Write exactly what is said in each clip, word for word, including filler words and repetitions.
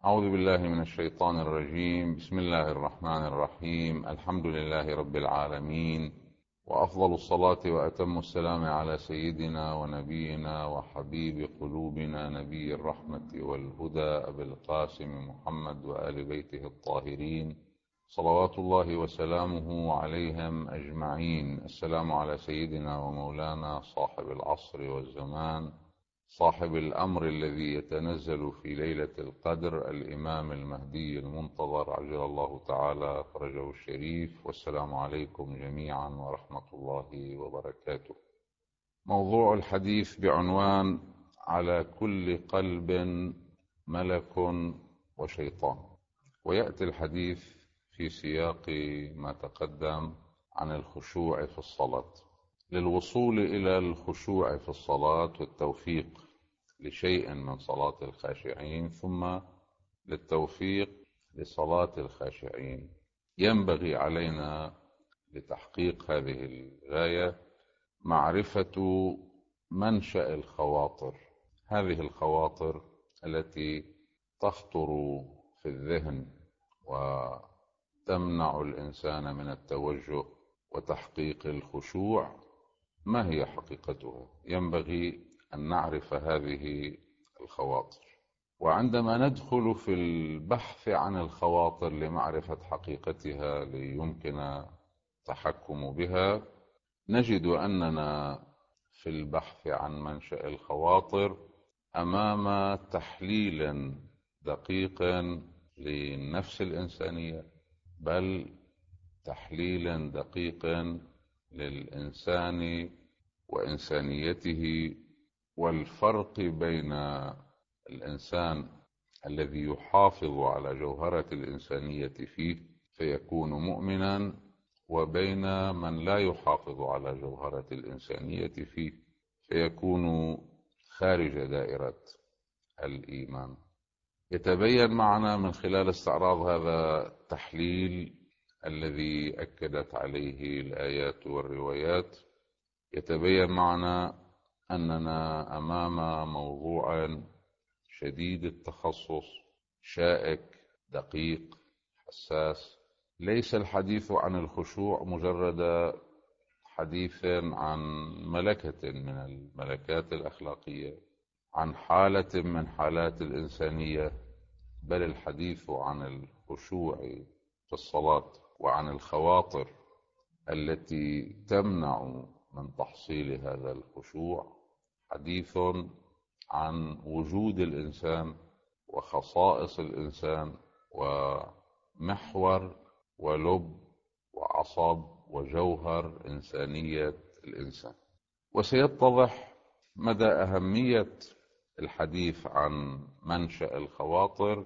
أعوذ بالله من الشيطان الرجيم. بسم الله الرحمن الرحيم. الحمد لله رب العالمين، وأفضل الصلاة وأتم السلام على سيدنا ونبينا وحبيب قلوبنا نبي الرحمة والهدى أبي القاسم محمد وآل بيته الطاهرين صلوات الله وسلامه عليهم أجمعين. السلام على سيدنا ومولانا صاحب العصر والزمان، صاحب الأمر الذي يتنزل في ليلة القدر، الإمام المهدي المنتظر عجل الله تعالى فرجه الشريف. والسلام عليكم جميعا ورحمة الله وبركاته. موضوع الحديث بعنوان على كل قلب ملك وشيطان، ويأتي الحديث في سياق ما تقدم عن الخشوع في الصلاة. للوصول إلى الخشوع في الصلاة والتوفيق لشيء من صلاة الخاشعين، ثم للتوفيق لصلاة الخاشعين، ينبغي علينا لتحقيق هذه الغاية معرفة منشأ الخواطر. هذه الخواطر التي تخطر في الذهن وتمنع الإنسان من التوجه وتحقيق الخشوع، ما هي حقيقتها؟ ينبغي أن نعرف هذه الخواطر، وعندما ندخل في البحث عن الخواطر لمعرفة حقيقتها ليمكن التحكم بها، نجد أننا في البحث عن منشأ الخواطر أمام تحليل دقيق للنفس الإنسانية، بل تحليل دقيق للإنسان وإنسانيته، والفرق بين الإنسان الذي يحافظ على جوهرة الإنسانية فيه فيكون مؤمنا، وبين من لا يحافظ على جوهرة الإنسانية فيه فيكون خارج دائرة الإيمان. يتبين معنا من خلال استعراض هذا التحليل الذي أكدت عليه الآيات والروايات، يتبين معنا أننا أمام موضوع شديد التخصص، شائك، دقيق، حساس. ليس الحديث عن الخشوع مجرد حديث عن ملكة من الملكات الأخلاقية، عن حالة من حالات الإنسانية، بل الحديث عن الخشوع في الصلاة وعن الخواطر التي تمنع من تحصيل هذا الخشوع، حديث عن وجود الإنسان وخصائص الإنسان ومحور ولب وعصب وجوهر إنسانية الإنسان. وسيتضح مدى أهمية الحديث عن منشأ الخواطر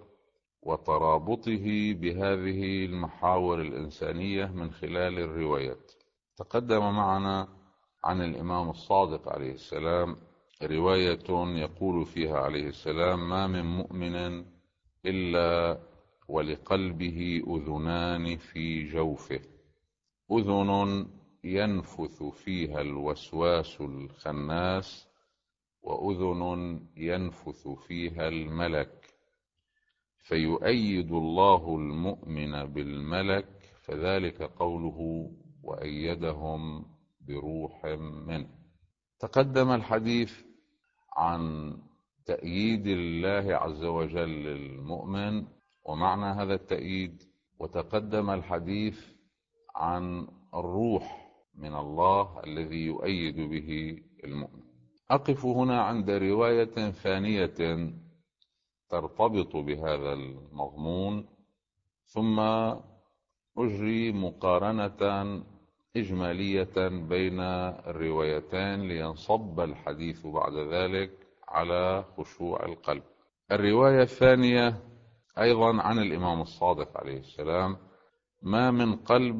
وترابطه بهذه المحاور الإنسانية من خلال الروايات. تقدم معنا عن الإمام الصادق عليه السلام رواية يقول فيها عليه السلام: ما من مؤمن إلا ولقلبه أذنان في جوفه، أذن ينفث فيها الوسواس الخناس، وأذن ينفث فيها الملك، فيؤيد الله المؤمن بالملك، فذلك قوله وأيدهم بروح منه. تقدم الحديث عن تأييد الله عز وجل للمؤمن ومعنى هذا التأييد، وتقدم الحديث عن الروح من الله الذي يؤيد به المؤمن. أقف هنا عند رواية ثانية ترتبط بهذا المضمون، ثم أجري مقارنة إجمالية بين الروايتين لينصب الحديث بعد ذلك على خشوع القلب. الرواية الثانية أيضا عن الإمام الصادق عليه السلام: ما من قلب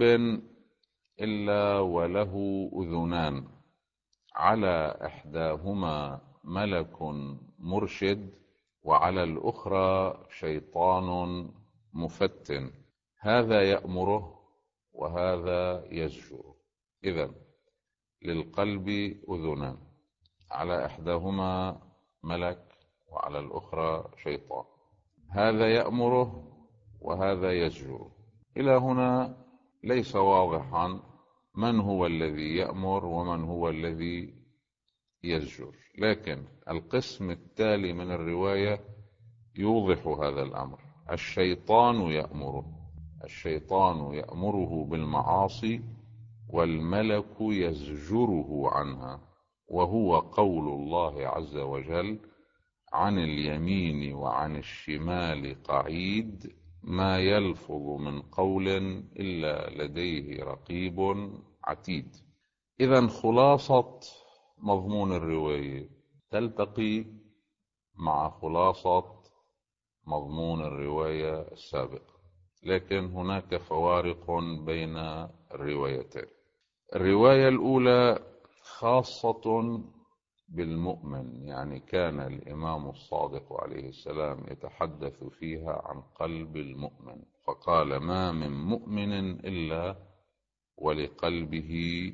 إلا وله أذنان، على إحداهما ملك مرشد، وعلى الأخرى شيطان مفتن، هذا يأمره وهذا يزجره. إذن للقلب أذنان، على إحداهما ملك وعلى الأخرى شيطان. هذا يأمره وهذا يزجره. إلى هنا ليس واضحا من هو الذي يأمر ومن هو الذي يزجر، لكن القسم التالي من الرواية يوضح هذا الأمر. الشيطان يأمره الشيطان يأمره بالمعاصي والملك يزجره عنها، وهو قول الله عز وجل: عن اليمين وعن الشمال قعيد ما يلفظ من قول إلا لديه رقيب عتيد. إذن خلاصة مضمون الرواية تلتقي مع خلاصة مضمون الرواية السابقة، لكن هناك فوارق بين الروايتين. الرواية الأولى خاصة بالمؤمن، يعني كان الإمام الصادق عليه السلام يتحدث فيها عن قلب المؤمن، فقال: ما من مؤمن إلا ولقلبه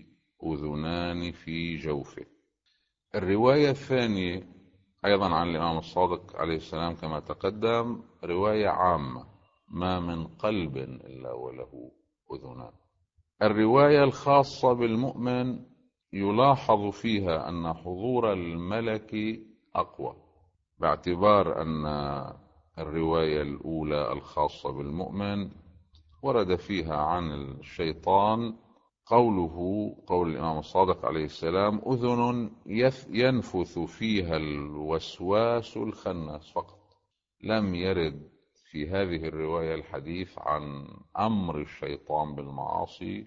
أذنان في جوفه. الرواية الثانية أيضا عن الإمام الصادق عليه السلام كما تقدم، رواية عامة: ما من قلب إلا وله أذنان. الرواية الخاصة بالمؤمن يلاحظ فيها أن حضور الملك أقوى، باعتبار أن الرواية الأولى الخاصة بالمؤمن ورد فيها عن الشيطان قوله قول الإمام الصادق عليه السلام: أذن ينفث فيها الوسواس الخناس فقط. لم يرد في هذه الرواية الحديث عن أمر الشيطان بالمعاصي،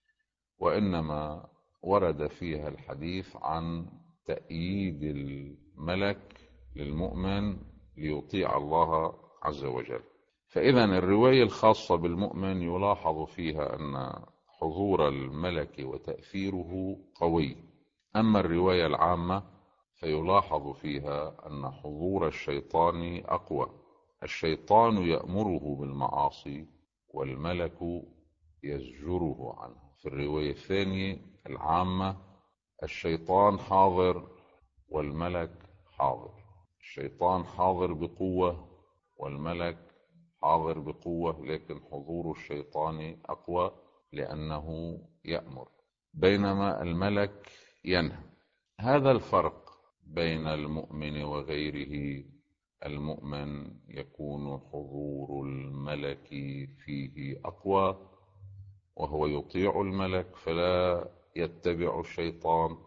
وإنما ورد فيها الحديث عن تأييد الملك للمؤمن ليطيع الله عز وجل. فإذا الرواية الخاصة بالمؤمن يلاحظ فيها أن حضور الملك وتأثيره قوي، أما الرواية العامة فيلاحظ فيها أن حضور الشيطان أقوى. الشيطان يأمره بالمعاصي والملك يزجره عنه. في الرواية الثانية العامة الشيطان حاضر والملك حاضر، الشيطان حاضر بقوة والملك حاضر بقوة، لكن حضور الشيطان أقوى لأنه يأمر بينما الملك ينهى. هذا الفرق بين المؤمن وغيره. المؤمن يكون حضور الملك فيه أقوى وهو يطيع الملك فلا يتبع الشيطان،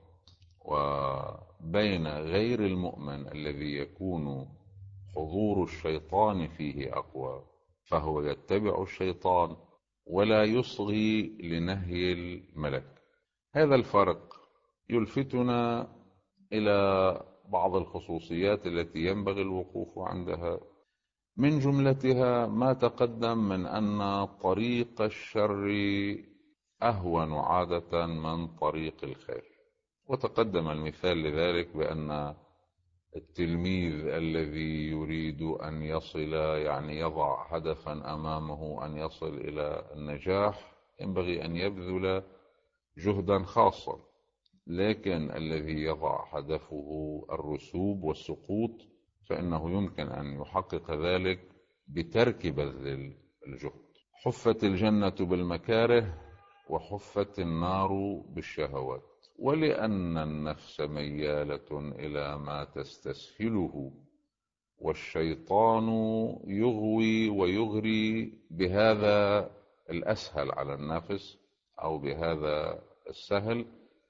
وبين غير المؤمن الذي يكون حضور الشيطان فيه أقوى فهو يتبع الشيطان ولا يصغي لنهي الملك. هذا الفرق يلفتنا إلى بعض الخصوصيات التي ينبغي الوقوف عندها، من جملتها ما تقدم من أن طريق الشر أهون عادة من طريق الخير. وتقدم المثال لذلك بأن التلميذ الذي يريد أن يصل، يعني يضع هدفا أمامه أن يصل إلى النجاح، ينبغي أن يبذل جهدا خاصا، لكن الذي يضع هدفه الرسوب والسقوط فإنه يمكن أن يحقق ذلك بترك بذل الجهد. حفت الجنة بالمكاره وحفت النار بالشهوات، ولأن النفس ميالة إلى ما تستسهله، والشيطان يغوي ويغري بهذا الأسهل على النفس أو بهذا السهل،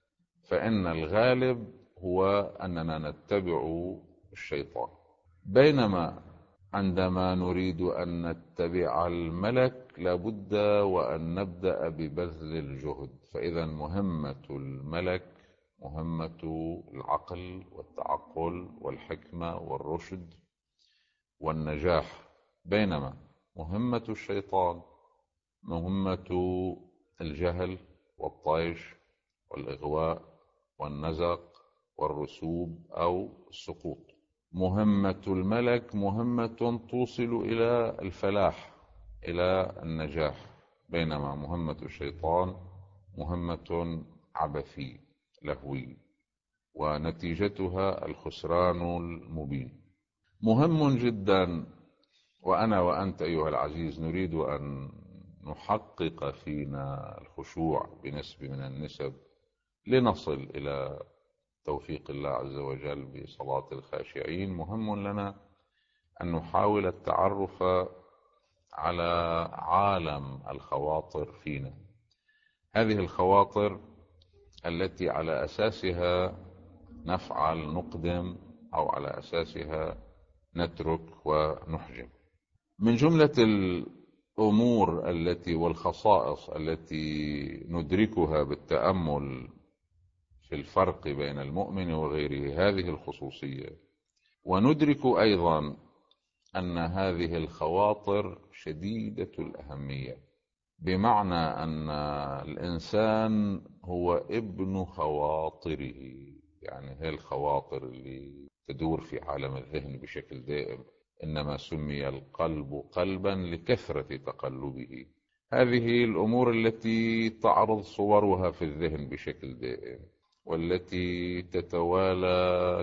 فإن الغالب هو أننا نتبع الشيطان. بينما عندما نريد أن نتبع الملك لابد وأن نبدأ ببذل الجهد. فإذا مهمة الملك مهمة العقل والتعقل والحكمة والرشد والنجاح، بينما مهمة الشيطان مهمة الجهل والطيش والإغواء والنزق والرسوب أو السقوط. مهمة الملك مهمة توصل إلى الفلاح، إلى النجاح، بينما مهمة الشيطان مهمة عبثي لهوي ونتيجتها الخسران المبين. مهم جدا وأنا وأنت أيها العزيز نريد أن نحقق فينا الخشوع بنسبة من النسب لنصل إلى توفيق الله عز وجل بصلاة الخاشعين. مهم لنا أن نحاول التعرف على عالم الخواطر فينا، هذه الخواطر التي على أساسها نفعل نقدم أو على أساسها نترك ونحجم. من جملة الأمور التي والخصائص التي ندركها بالتأمل في الفرق بين المؤمن وغيره هذه الخصوصية، وندرك أيضا أن هذه الخواطر شديدة الأهمية، بمعنى أن الإنسان هو ابن خواطره، يعني هي الخواطر اللي تدور في عالم الذهن بشكل دائم، إنما سمي القلب قلبا لكثرة تقلبه. هذه الأمور التي تعرض صورها في الذهن بشكل دائم، والتي تتوالى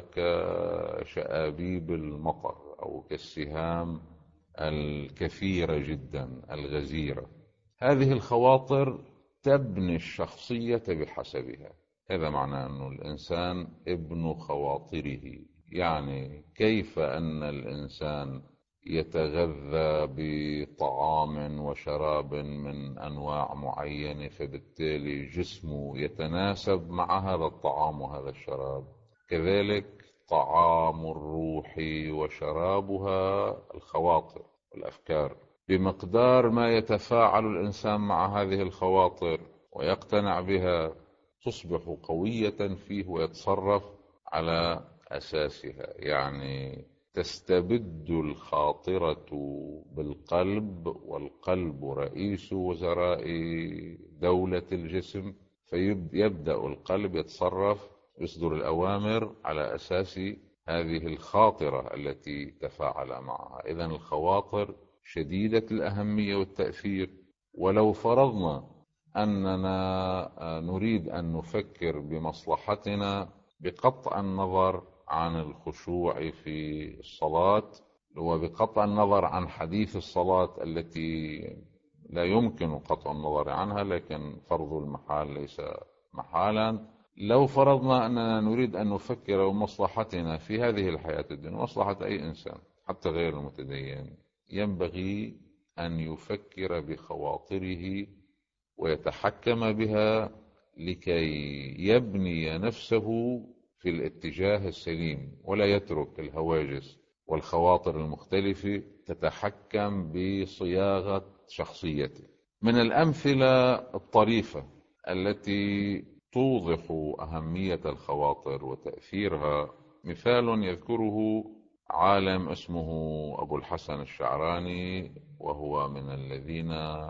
كشآبيب المطر أو كالسهام الكثيرة جدا الغزيرة. هذه الخواطر تبني الشخصية بحسبها. هذا معنى أن الإنسان ابن خواطره، يعني كيف أن الإنسان يتغذى بطعام وشراب من أنواع معينة، فبالتالي جسمه يتناسب مع هذا الطعام وهذا الشراب، كذلك طعام الروح وشرابها الخواطر والأفكار. بمقدار ما يتفاعل الإنسان مع هذه الخواطر ويقتنع بها تصبح قوية فيه ويتصرف على أساسها، يعني تستبد الخاطرة بالقلب، والقلب رئيس وزراء دولة الجسم، فيبدأ القلب يتصرف يصدر الأوامر على أساس هذه الخاطرة التي تفاعل معها. إذن الخواطر شديدة الأهمية والتأثير. ولو فرضنا أننا نريد أن نفكر بمصلحتنا بقطع النظر عن الخشوع في الصلاة، وبقطع النظر عن حديث الصلاة التي لا يمكن قطع النظر عنها، لكن فرض المحال ليس محالا، لو فرضنا أننا نريد أن نفكر بمصلحتنا في هذه الحياة الدنيا، مصلحة أي إنسان حتى غير المتدين، ينبغي أن يفكر بخواطره ويتحكم بها لكي يبني نفسه في الاتجاه السليم، ولا يترك الهواجس والخواطر المختلفة تتحكم بصياغة شخصيته. من الأمثلة الطريفة التي توضح أهمية الخواطر وتأثيرها مثال يذكره عالم اسمه أبو الحسن الشعراني، وهو من الذين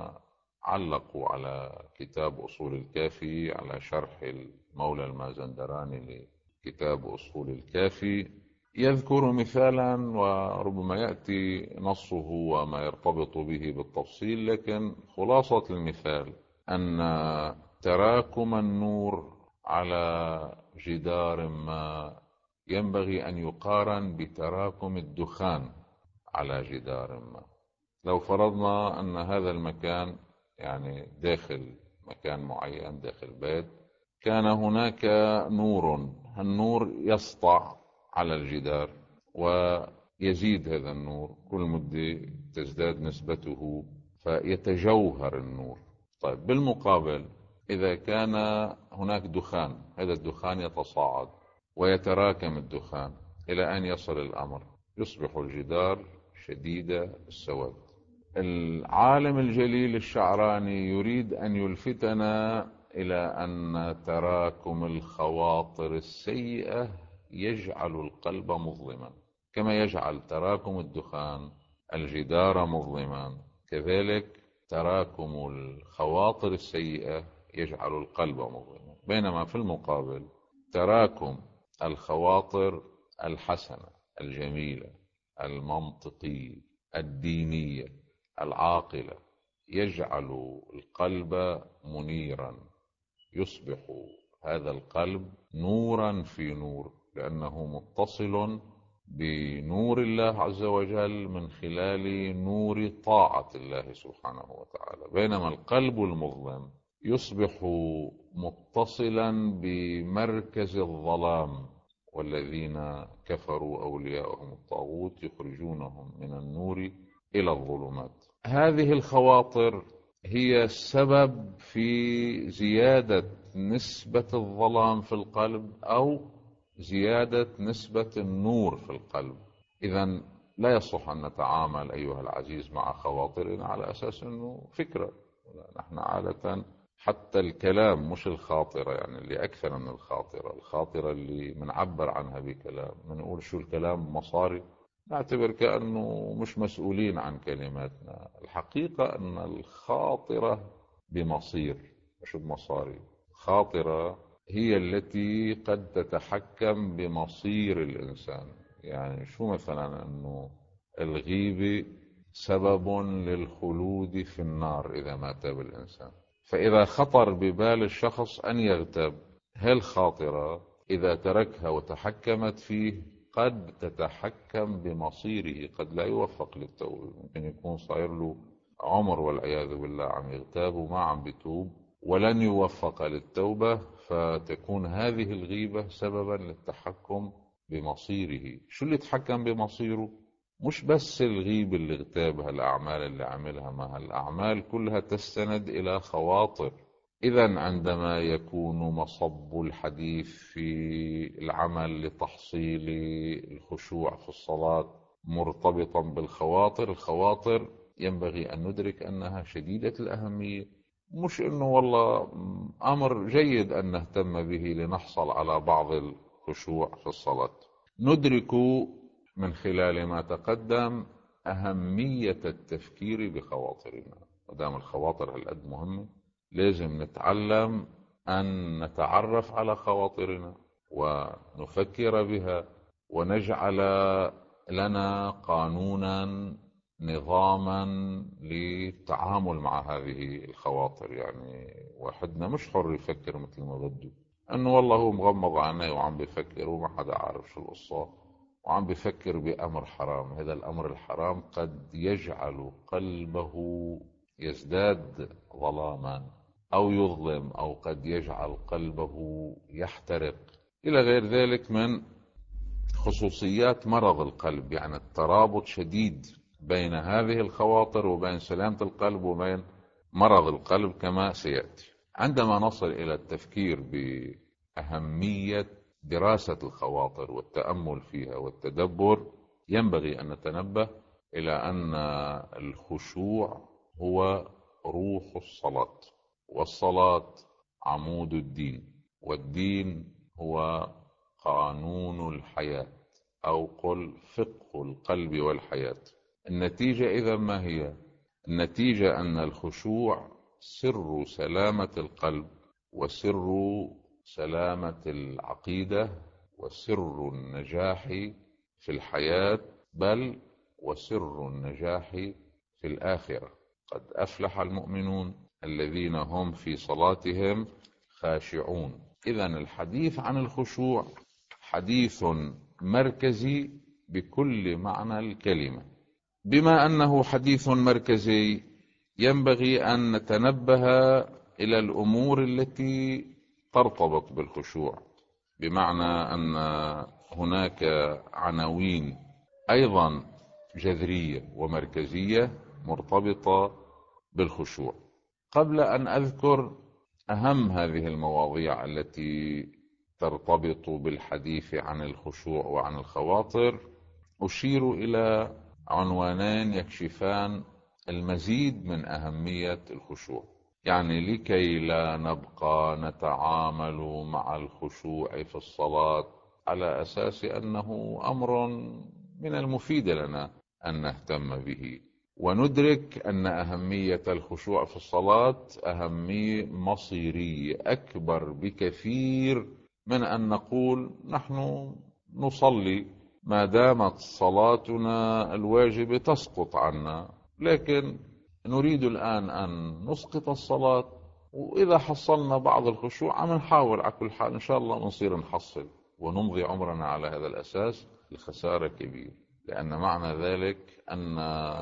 علقوا على كتاب أصول الكافي على شرح المولى المازندراني لكتاب أصول الكافي. يذكر مثالا وربما يأتي نصه وما يرتبط به بالتفصيل، لكن خلاصة المثال أن تراكم النور على جدار ما ينبغي أن يقارن بتراكم الدخان على جدار ما. لو فرضنا أن هذا المكان يعني داخل مكان معين داخل بيت، كان هناك نور، النور يسطع على الجدار ويزيد هذا النور كل مدة تزداد نسبته فيتجوهر النور. طيب بالمقابل إذا كان هناك دخان، هذا الدخان يتصاعد ويتراكم الدخان إلى أن يصل الأمر يصبح الجدار شديد السواد. العالم الجليل الشعراني يريد أن يلفتنا إلى أن تراكم الخواطر السيئة يجعل القلب مظلما، كما يجعل تراكم الدخان الجدار مظلما، كذلك تراكم الخواطر السيئة يجعل القلب مظلما. بينما في المقابل تراكم الخواطر الحسنة الجميلة المنطقية الدينية العاقلة يجعل القلب منيرا، يصبح هذا القلب نورا في نور، لأنه متصل بنور الله عز وجل من خلال نور طاعة الله سبحانه وتعالى، بينما القلب المظلم يصبح متصلا بمركز الظلام، والذين كفروا أولياءهم الطاغوت يخرجونهم من النور إلى الظلمات. هذه الخواطر هي السبب في زيادة نسبة الظلام في القلب أو زيادة نسبة النور في القلب. إذن لا يصح أن نتعامل أيها العزيز مع خواطرنا على أساس أنه فكرة. نحن عادة حتى الكلام مش الخاطرة، يعني اللي أكثر من الخاطرة، الخاطرة اللي منعبر عنها بكلام، منقول شو الكلام مصاري، نعتبر كأنه مش مسؤولين عن كلماتنا. الحقيقة أن الخاطرة بمصير مش بمصاري. خاطرة هي التي قد تتحكم بمصير الإنسان. يعني شو مثلا أنه الغيبة سبب للخلود في النار إذا مات بالإنسان، فإذا خطر ببال الشخص أن يغتاب، هالخاطرة إذا تركها وتحكمت فيه قد تتحكم بمصيره، قد لا يوفق للتوبة. ممكن يكون صاير له عمر والعياذ بالله عم يغتاب وما عم بيتوب ولن يوفق للتوبة، فتكون هذه الغيبة سببا للتحكم بمصيره. شو اللي تحكم بمصيره؟ مش بس الغيبة اللي اغتابها، الأعمال اللي عملها، ما الأعمال كلها تستند إلى خواطر. إذن عندما يكون مصب الحديث في العمل لتحصيل الخشوع في الصلاة مرتبطا بالخواطر، الخواطر ينبغي أن ندرك أنها شديدة الأهمية. مش أنه والله أمر جيد أن نهتم به لنحصل على بعض الخشوع في الصلاة. ندرك من خلال ما تقدم أهمية التفكير بخواطرنا. ودام الخواطر هالقد مهمة، لازم نتعلم أن نتعرف على خواطرنا ونفكر بها، ونجعل لنا قانونا نظاما للتعامل مع هذه الخواطر. يعني واحدنا مش حر يفكر مثل ما بده، أنه والله هو مغمض عينيه وعم بيفكر وما حدا عارف شو القصة وعم بيفكر بأمر حرام. هذا الأمر الحرام قد يجعل قلبه يزداد ظلاما أو يظلم، أو قد يجعل قلبه يحترق، إلى غير ذلك من خصوصيات مرض القلب. يعني الترابط شديد بين هذه الخواطر وبين سلامة القلب وبين مرض القلب كما سيأتي. عندما نصل إلى التفكير بأهمية دراسة الخواطر والتأمل فيها والتدبر، ينبغي أن نتنبه إلى أن الخشوع هو روح الصلاة، والصلاة عمود الدين، والدين هو قانون الحياة، أو قل فقه القلب والحياة. النتيجة إذا ما هي؟ النتيجة أن الخشوع سر سلامة القلب، وسر سلامة العقيدة، وسر النجاح في الحياة، بل وسر النجاح في الآخرة. قد أفلح المؤمنون الذين هم في صلاتهم خاشعون. إذن الحديث عن الخشوع حديث مركزي بكل معنى الكلمة. بما أنه حديث مركزي، ينبغي أن نتنبه إلى الأمور التي ترتبط بالخشوع، بمعنى أن هناك عناوين أيضا جذرية ومركزية مرتبطة بالخشوع. قبل أن أذكر أهم هذه المواضيع التي ترتبط بالحديث عن الخشوع وعن الخواطر، أشير إلى عنوانين يكشفان المزيد من أهمية الخشوع. يعني لكي لا نبقى نتعامل مع الخشوع في الصلاة على أساس أنه أمر من المفيد لنا أن نهتم به، وندرك أن أهمية الخشوع في الصلاة أهمية مصيرية أكبر بكثير من أن نقول نحن نصلي ما دامت صلاتنا الواجبة تسقط عنا، لكن نريد الآن أن نسقط الصلاة، وإذا حصلنا بعض الخشوع عم نحاول على كل حال إن شاء الله نصير نحصل ونمضي عمرنا على هذا الأساس. الخسارة كبير، لأن معنى ذلك أن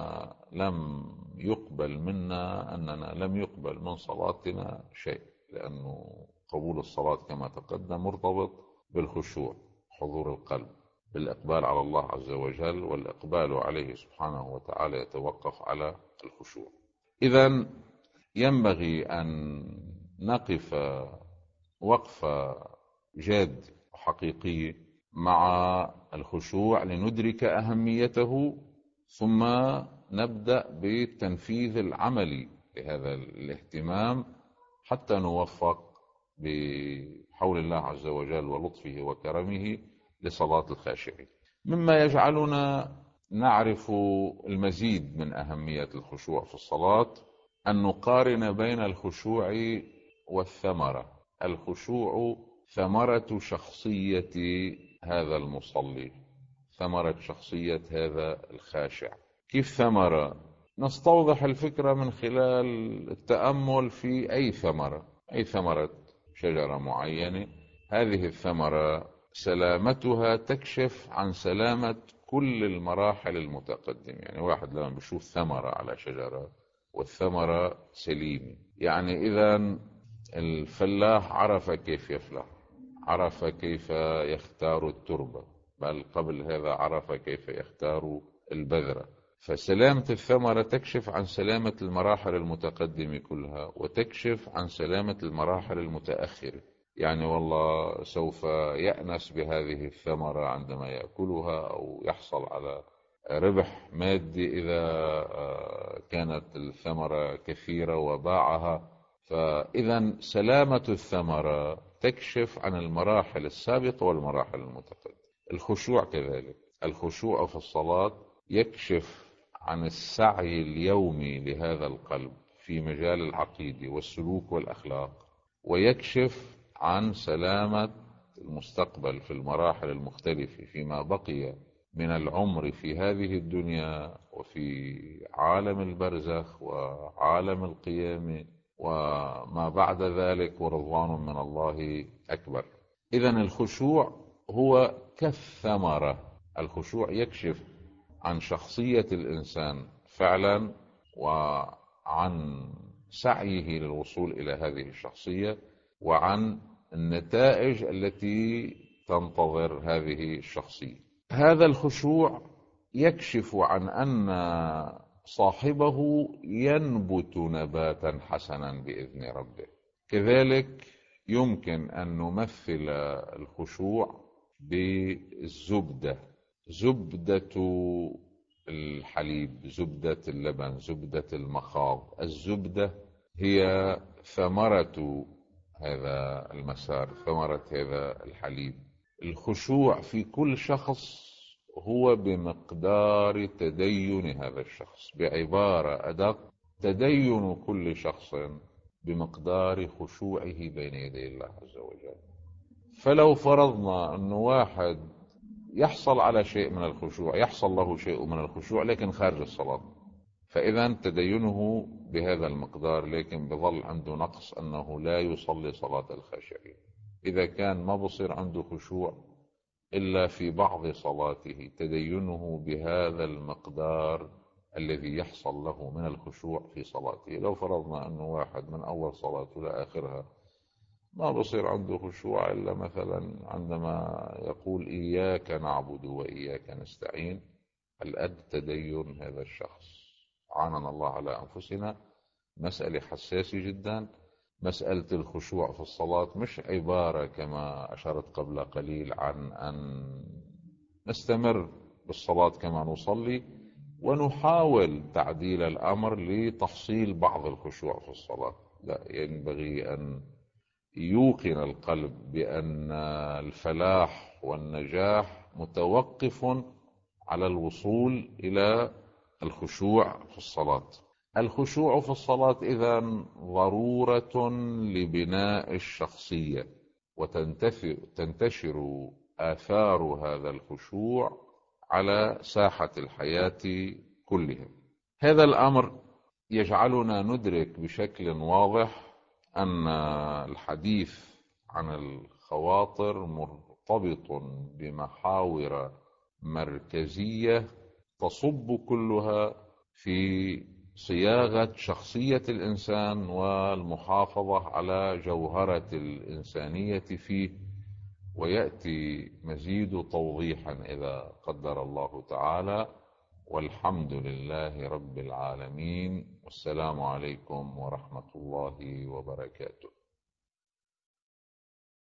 لم يقبل منا، أننا لم يقبل من صلاتنا شيء، لأنه قبول الصلاة كما تقدم مرتبط بالخشوع، حضور القلب، بالإقبال على الله عز وجل، والإقبال عليه سبحانه وتعالى يتوقف على الخشوع. إذن ينبغي أن نقف وقفة جاد وحقيقية مع الخشوع لندرك أهميته، ثم نبدأ بالتنفيذ العملي لهذا الاهتمام حتى نوفق بحول الله عز وجل ولطفه وكرمه لصلاة الخاشعين. مما يجعلنا نعرف المزيد من أهمية الخشوع في الصلاة أن نقارن بين الخشوع والثمرة. الخشوع ثمرة شخصية هذا المصلي، ثمرة شخصية هذا الخاشع. كيف ثمرة؟ نستوضح الفكرة من خلال التأمل في أي ثمرة، أي ثمرة شجرة معينة. هذه الثمرة سلامتها تكشف عن سلامة كل المراحل المتقدمة. يعني واحد لما بيشوف ثمرة على شجرة والثمرة سليمة، يعني إذن الفلاح عرف كيف يفلح، عرف كيف يختار التربة، بل قبل هذا عرف كيف يختار البذرة. فسلامة الثمرة تكشف عن سلامة المراحل المتقدمة كلها، وتكشف عن سلامة المراحل المتأخرة. يعني والله سوف يأنس بهذه الثمرة عندما يأكلها، أو يحصل على ربح مادي إذا كانت الثمرة كثيرة وباعها. فإذا سلامة الثمرة تكشف عن المراحل السابقة والمراحل المتقدمة. الخشوع كذلك، الخشوع في الصلاة يكشف عن السعي اليومي لهذا القلب في مجال العقيدة والسلوك والأخلاق، ويكشف عن سلامة المستقبل في المراحل المختلفة فيما بقي من العمر في هذه الدنيا وفي عالم البرزخ وعالم القيامة وما بعد ذلك، ورضوان من الله أكبر. إذن الخشوع هو كالثمرة. الخشوع يكشف عن شخصية الإنسان فعلا، وعن سعيه للوصول إلى هذه الشخصية، وعن النتائج التي تنتظر هذه الشخصية. هذا الخشوع يكشف عن أن صاحبه ينبت نباتا حسنا بإذن ربه. كذلك يمكن أن نمثل الخشوع بالزبدة، زبدة الحليب، زبدة اللبن، زبدة المخاض. الزبدة هي ثمرة هذا المسار، ثمرة هذا الحليب. الخشوع في كل شخص هو بمقدار تدين هذا الشخص، بعبارة أدق، تدين كل شخص بمقدار خشوعه بين يدي الله عز وجل. فلو فرضنا أن واحد يحصل على شيء من الخشوع، يحصل له شيء من الخشوع لكن خارج الصلاة، فإذا تدينه بهذا المقدار، لكن بظل عنده نقص أنه لا يصلي صلاة الخاشعين. إذا كان ما بصير عنده خشوع إلا في بعض صلاته، تدينه بهذا المقدار الذي يحصل له من الخشوع في صلاته. لو فرضنا أنه واحد من أول صلاته لآخرها ما بصير عنده خشوع إلا مثلا عندما يقول إياك نعبد وإياك نستعين، الأد تدين هذا الشخص. عاننا الله على أنفسنا. مسألة حساسة جدا. مسألة الخشوع في الصلاة مش عبارة كما أشرت قبل قليل عن أن نستمر بالصلاة كما نصلي ونحاول تعديل الأمر لتحصيل بعض الخشوع في الصلاة. لا، ينبغي أن يوقن القلب بأن الفلاح والنجاح متوقف على الوصول إلى الخشوع في الصلاة. الخشوع في الصلاة إذن ضرورة لبناء الشخصية، وتنتشر آثار هذا الخشوع على ساحة الحياة كلها. هذا الأمر يجعلنا ندرك بشكل واضح أن الحديث عن الخواطر مرتبط بمحاور مركزية تصب كلها في صياغة شخصية الإنسان والمحافظة على جوهرة الإنسانية فيه، ويأتي مزيد توضيحا إذا قدر الله تعالى. والحمد لله رب العالمين، والسلام عليكم ورحمة الله وبركاته.